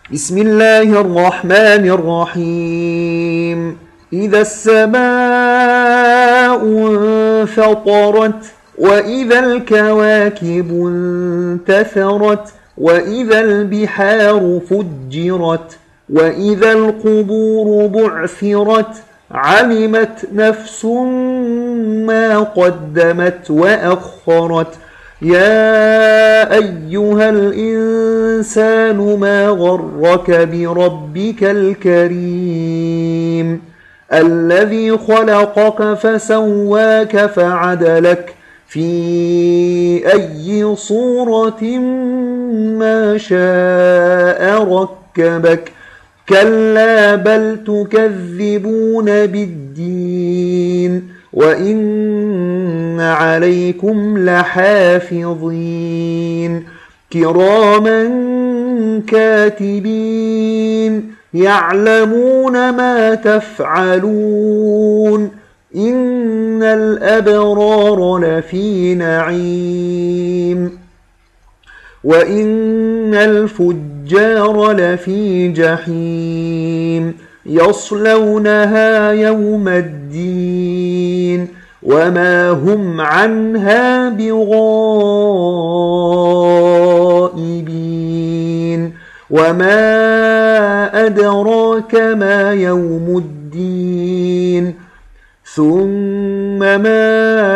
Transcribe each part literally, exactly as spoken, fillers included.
بسم الله الرحمن الرحيم. إذا السماء انفطرت وإذا الكواكب انتثرت وإذا البحار فجرت وإذا القبور بعثرت علمت نفس ما قدمت وأخرت. يا أيها الإنسان ما غرك بربك الكريم الذي خلقك فسواك فعدلك في أي صورة ما شاء ركبك. كلا بل تكذبون بالدين وإن عليكم لحافظين كراما كاتبين يعلمون ما تفعلون. إن الأبرار لفي نعيم وإن الفجار لفي جحيم يصلونها يوم الدين وما هم عنها بغائبين. وما أدراك ما يوم الدين ثم ما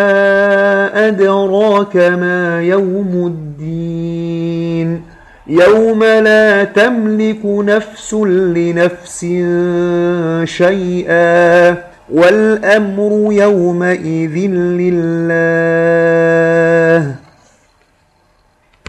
أدراك ما يوم الدين يوم لا تملك نفس لنفس شيئا والأمر يومئذ لله.